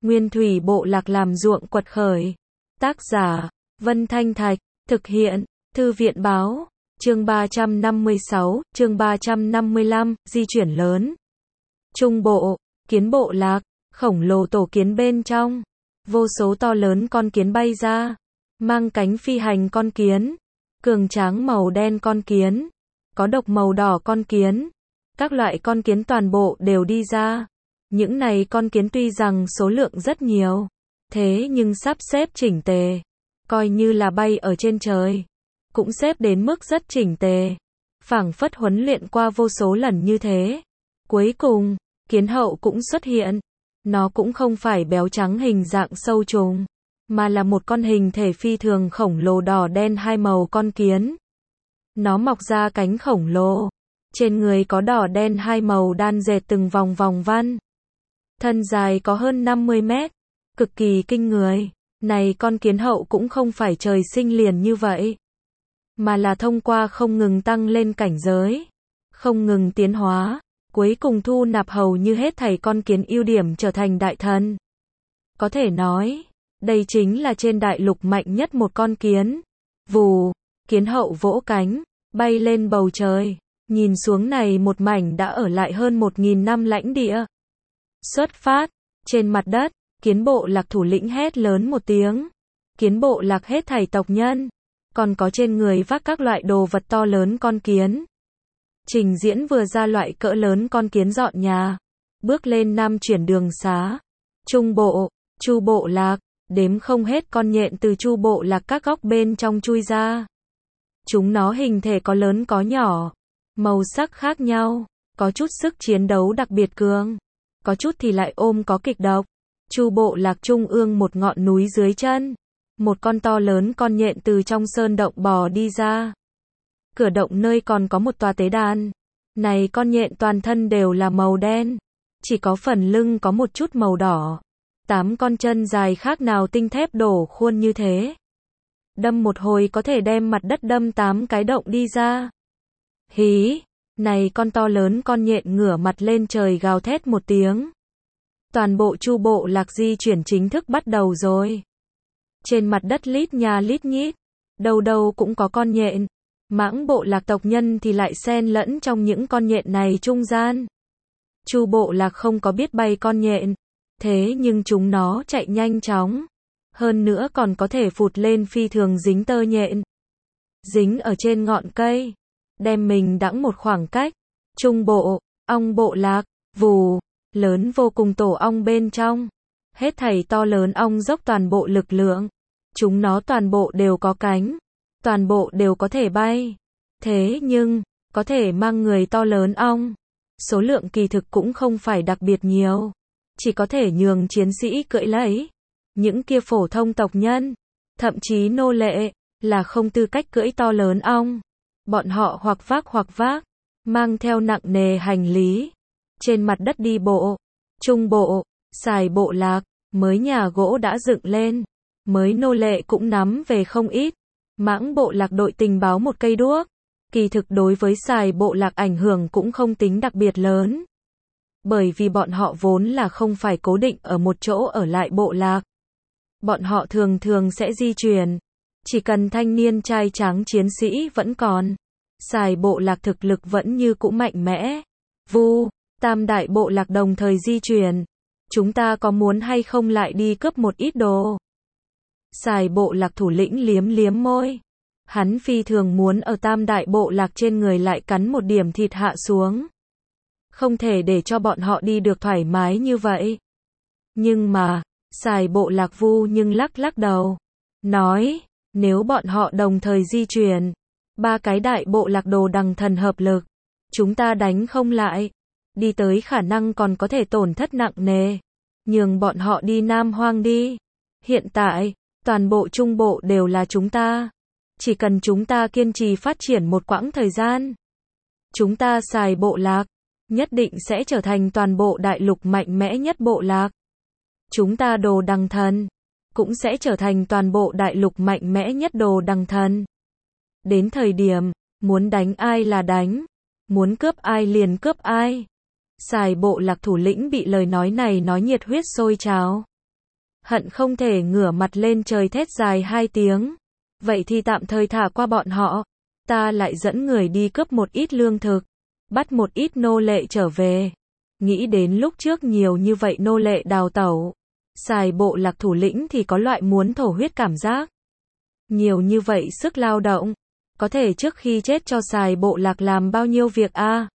Nguyên thủy bộ lạc làm ruộng quật khởi. Tác giả, Vân Thanh Thạch, thực hiện, Thư viện báo, chương 356, chương 355, di chuyển lớn. Trung bộ, kiến bộ lạc, khổng lồ tổ kiến bên trong. Vô số to lớn con kiến bay ra, mang cánh phi hành con kiến, cường tráng màu đen con kiến, có độc màu đỏ con kiến. Các loại con kiến toàn bộ đều đi ra. Những này con kiến tuy rằng số lượng rất nhiều, thế nhưng sắp xếp chỉnh tề, coi như là bay ở trên trời, cũng xếp đến mức rất chỉnh tề, phảng phất huấn luyện qua vô số lần như thế. Cuối cùng, kiến hậu cũng xuất hiện. Nó cũng không phải béo trắng hình dạng sâu trùng, mà là một con hình thể phi thường khổng lồ đỏ đen hai màu con kiến. Nó mọc ra cánh khổng lồ, trên người có đỏ đen hai màu đan dệt từng vòng vòng văn. Thân dài có hơn 50 mét, cực kỳ kinh người. Này con kiến hậu cũng không phải trời sinh liền như vậy, mà là thông qua không ngừng tăng lên cảnh giới, không ngừng tiến hóa, cuối cùng thu nạp hầu như hết thảy con kiến ưu điểm trở thành đại thần. Có thể nói, đây chính là trên đại lục mạnh nhất một con kiến. Vù, kiến hậu vỗ cánh, bay lên bầu trời, nhìn xuống này một mảnh đã ở lại hơn 1.000 năm lãnh địa. Xuất phát, trên mặt đất, kiến bộ lạc thủ lĩnh hét lớn một tiếng. Kiến bộ lạc hết thảy tộc nhân, còn có trên người vác các loại đồ vật to lớn con kiến. Trình diễn vừa ra loại cỡ lớn con kiến dọn nhà, bước lên nam chuyển đường xá. Trung bộ, chu bộ lạc, đếm không hết con nhện từ chu bộ lạc các góc bên trong chui ra. Chúng nó hình thể có lớn có nhỏ, màu sắc khác nhau, có chút sức chiến đấu đặc biệt cường, có chút thì lại ôm có kịch độc. Chu bộ lạc trung ương một ngọn núi dưới chân, một con to lớn con nhện từ trong sơn động bò đi ra. Cửa động nơi còn có một tòa tế đàn. Này con nhện toàn thân đều là màu đen, chỉ có phần lưng có một chút màu đỏ. 8 con chân dài khác nào tinh thép đổ khuôn như thế. Đâm một hồi có thể đem mặt đất đâm 8 cái động đi ra. Hí, này con to lớn con nhện ngửa mặt lên trời gào thét một tiếng. Toàn bộ chu bộ lạc di chuyển chính thức bắt đầu rồi. Trên mặt đất lít nhà lít nhít, đâu đâu cũng có con nhện. Mãng bộ lạc tộc nhân thì lại xen lẫn trong những con nhện này trung gian. Chu bộ lạc không có biết bay con nhện, thế nhưng chúng nó chạy nhanh chóng, hơn nữa còn có thể phụt lên phi thường dính tơ nhện, dính ở trên ngọn cây, đem mình đãng một khoảng cách. Trung bộ, ong bộ lạc, vù, lớn vô cùng tổ ong bên trong, hết thảy to lớn ong dốc toàn bộ lực lượng, chúng nó toàn bộ đều có cánh, toàn bộ đều có thể bay, thế nhưng, có thể mang người to lớn ong, số lượng kỳ thực cũng không phải đặc biệt nhiều, chỉ có thể nhường chiến sĩ cưỡi lấy. Những kia phổ thông tộc nhân, thậm chí nô lệ, là không tư cách cưỡi to lớn ong. Bọn họ hoặc vác, mang theo nặng nề hành lý, trên mặt đất đi bộ. Trung bộ, xài bộ lạc, mới nhà gỗ đã dựng lên, mới nô lệ cũng nắm về không ít. Mãng bộ lạc đội tình báo một cây đuốc, kỳ thực đối với xài bộ lạc ảnh hưởng cũng không tính đặc biệt lớn. Bởi vì bọn họ vốn là không phải cố định ở một chỗ ở lại bộ lạc. Bọn họ thường thường sẽ di chuyển, chỉ cần thanh niên trai tráng chiến sĩ vẫn còn. Xài bộ lạc thực lực vẫn như cũ mạnh mẽ. Vu, tam đại bộ lạc đồng thời di chuyển. Chúng ta có muốn hay không lại đi cướp một ít đồ? Xài bộ lạc thủ lĩnh liếm liếm môi. Hắn phi thường muốn ở tam đại bộ lạc trên người lại cắn một điểm thịt hạ xuống. Không thể để cho bọn họ đi được thoải mái như vậy. Nhưng mà, xài bộ lạc vu nhưng lắc lắc đầu. Nói, nếu bọn họ đồng thời di chuyển, 3 cái đại bộ lạc đồ đằng thần hợp lực, chúng ta đánh không lại. Đi tới khả năng còn có thể tổn thất nặng nề. Nhường bọn họ đi Nam Hoang đi. Hiện tại, toàn bộ trung bộ đều là chúng ta. Chỉ cần chúng ta kiên trì phát triển một quãng thời gian, chúng ta xài bộ lạc, nhất định sẽ trở thành toàn bộ đại lục mạnh mẽ nhất bộ lạc. Chúng ta đồ đằng thần, cũng sẽ trở thành toàn bộ đại lục mạnh mẽ nhất đồ đằng thần. Đến thời điểm, muốn đánh ai là đánh, muốn cướp ai liền cướp ai. Xài bộ lạc thủ lĩnh bị lời nói này nói nhiệt huyết sôi trào. hận không thể ngửa mặt lên trời thét dài 2 tiếng. Vậy thì tạm thời thả qua bọn họ, ta lại dẫn người đi cướp một ít lương thực, bắt một ít nô lệ trở về. Nghĩ đến lúc trước nhiều như vậy nô lệ đào tẩu, Sài bộ lạc thủ lĩnh thì có loại muốn thổ huyết cảm giác. Nhiều như vậy sức lao động, có thể trước khi chết cho Sài bộ lạc làm bao nhiêu việc a?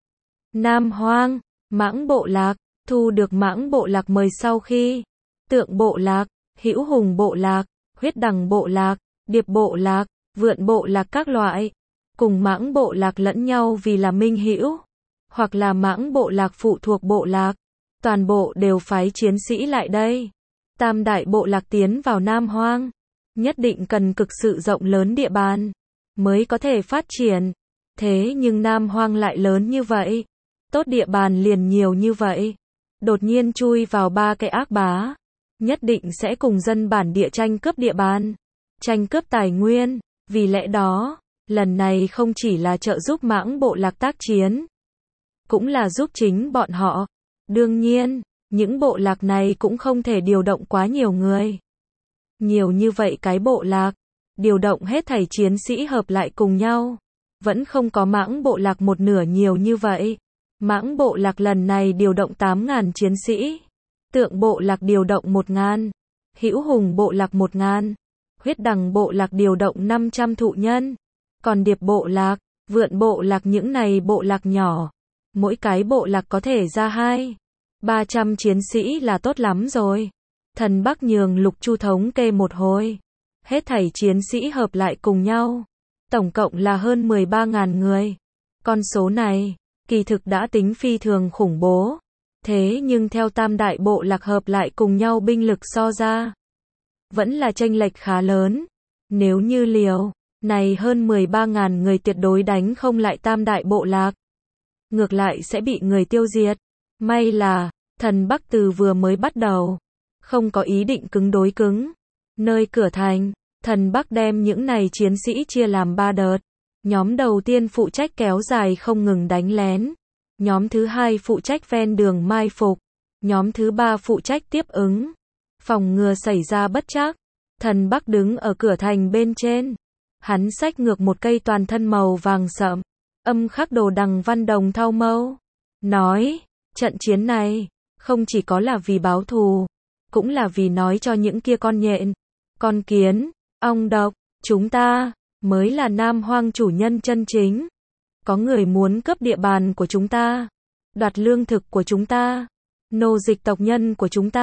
Nam Hoang, Mãng bộ lạc, thu được Mãng bộ lạc mời sau khi Tượng bộ lạc, Hữu Hùng bộ lạc, Huyết Đằng bộ lạc, Điệp bộ lạc, Vượn bộ lạc các loại, cùng Mãng bộ lạc lẫn nhau vì là minh hữu, hoặc là Mãng bộ lạc phụ thuộc bộ lạc, toàn bộ đều phái chiến sĩ lại đây. Tam đại bộ lạc tiến vào Nam Hoang, nhất định cần cực sự rộng lớn địa bàn, mới có thể phát triển. Thế nhưng Nam Hoang lại lớn như vậy, tốt địa bàn liền nhiều như vậy, đột nhiên chui vào 3 cái ác bá, nhất định sẽ cùng dân bản địa tranh cướp địa bàn, tranh cướp tài nguyên. Vì lẽ đó, lần này không chỉ là trợ giúp Mãng bộ lạc tác chiến, cũng là giúp chính bọn họ. Đương nhiên, những bộ lạc này cũng không thể điều động quá nhiều người. Nhiều như vậy cái bộ lạc, điều động hết thảy chiến sĩ hợp lại cùng nhau, vẫn không có Mãng bộ lạc một nửa nhiều như vậy. Mãng bộ lạc lần này điều động 8.000 chiến sĩ, Tượng bộ lạc điều động 1.000, Hữu Hùng bộ lạc 1.000, Huyết Đằng bộ lạc điều động 500 thụ nhân, còn Điệp bộ lạc, Vượn bộ lạc những này bộ lạc nhỏ, mỗi cái bộ lạc có thể ra 200-300 chiến sĩ là tốt lắm rồi. Thần Bắc nhường Lục Chu thống kê một hồi, hết thảy chiến sĩ hợp lại cùng nhau, tổng cộng là hơn 13.000 người. Con số này, kỳ thực đã tính phi thường khủng bố. Thế nhưng theo tam đại bộ lạc hợp lại cùng nhau binh lực so ra, vẫn là chênh lệch khá lớn. Nếu như liều này hơn 13.000 người tuyệt đối đánh không lại tam đại bộ lạc, ngược lại sẽ bị người tiêu diệt. May là, Thần Bắc từ vừa mới bắt đầu, không có ý định cứng đối cứng. Nơi cửa thành, Thần Bắc đem những này chiến sĩ chia làm 3 đợt. Nhóm đầu tiên phụ trách kéo dài không ngừng đánh lén. Nhóm thứ 2 phụ trách ven đường mai phục. Nhóm thứ 3 phụ trách tiếp ứng, phòng ngừa xảy ra bất trắc. Thần Bắc đứng ở cửa thành bên trên. Hắn xách ngược một cây toàn thân màu vàng sậm, âm khắc đồ đằng văn đồng thau mâu. Nói, trận chiến này, không chỉ có là vì báo thù, cũng là vì nói cho những kia con nhện, con kiến, ong độc, chúng ta mới là Nam Hoang chủ nhân chân chính. Có người muốn cướp địa bàn của chúng ta, đoạt lương thực của chúng ta, nô dịch tộc nhân của chúng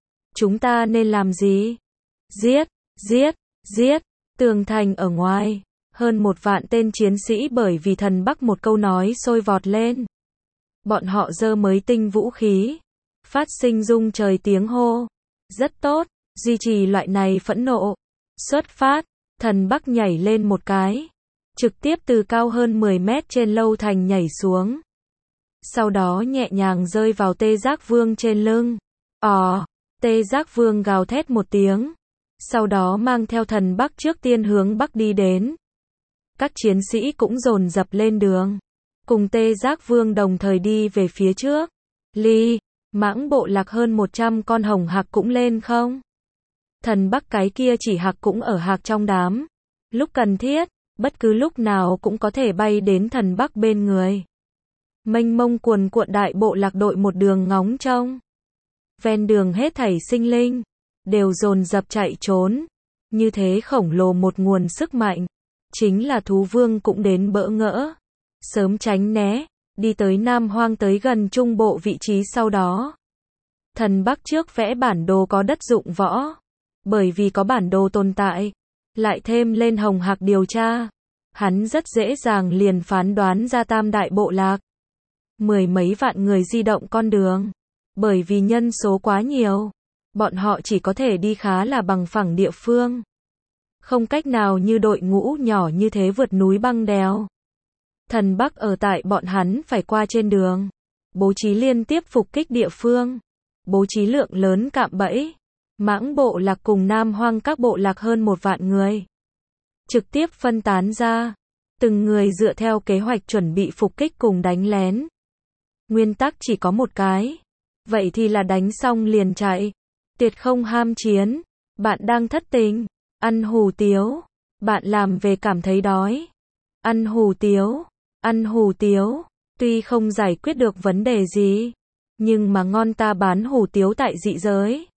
ta nên làm gì? Giết, giết, giết. Tường thành ở ngoài, hơn 1 vạn tên chiến sĩ bởi vì Thần Bắc một câu nói sôi vọt lên. Bọn họ giơ mới tinh vũ khí, phát sinh rung trời tiếng hô. Rất tốt, duy trì loại này phẫn nộ. Xuất phát, Thần Bắc nhảy lên một cái, trực tiếp từ cao hơn 10 mét trên lâu thành nhảy xuống. Sau đó nhẹ nhàng rơi vào Tê Giác Vương trên lưng. Tê Giác Vương gào thét một tiếng, sau đó mang theo Thần Bắc trước tiên hướng bắc đi đến. Các chiến sĩ cũng dồn dập lên đường, cùng Tê Giác Vương đồng thời đi về phía trước. Mãng bộ lạc hơn 100 con hồng hạc cũng lên không? Thần Bắc cái kia chỉ hạc cũng ở hạc trong đám. Lúc cần thiết, bất cứ lúc nào cũng có thể bay đến Thần Bắc bên người. Mênh mông cuồn cuộn đại bộ lạc đội một đường ngóng trông. Ven đường hết thảy sinh linh đều dồn dập chạy trốn. Như thế khổng lồ một nguồn sức mạnh, chính là thú vương cũng đến bỡ ngỡ. Sớm tránh né, đi tới Nam Hoang tới gần trung bộ vị trí sau đó. Thần Bắc trước vẽ bản đồ có đất dụng võ. Bởi vì có bản đồ tồn tại, lại thêm lên hồng hạc điều tra, hắn rất dễ dàng liền phán đoán ra tam đại bộ lạc. 10 mấy vạn người di động con đường. Bởi vì nhân số quá nhiều, bọn họ chỉ có thể đi khá là bằng phẳng địa phương. Không cách nào như đội ngũ nhỏ như thế vượt núi băng đèo. Thần Bắc ở tại bọn hắn phải qua trên đường, bố trí liên tiếp phục kích địa phương, bố trí lượng lớn cạm bẫy. Mãng bộ lạc cùng Nam Hoang các bộ lạc hơn 1 vạn người, trực tiếp phân tán ra, từng người dựa theo kế hoạch chuẩn bị phục kích cùng đánh lén. Nguyên tắc chỉ có một cái, vậy thì là đánh xong liền chạy, Tuyệt không ham chiến. Bạn đang thất tình. Ăn hủ tiếu. Bạn làm về cảm thấy đói. Ăn hủ tiếu. Ăn hủ tiếu. Tuy không giải quyết được vấn đề gì, nhưng mà ngon, ta bán hủ tiếu tại dị giới.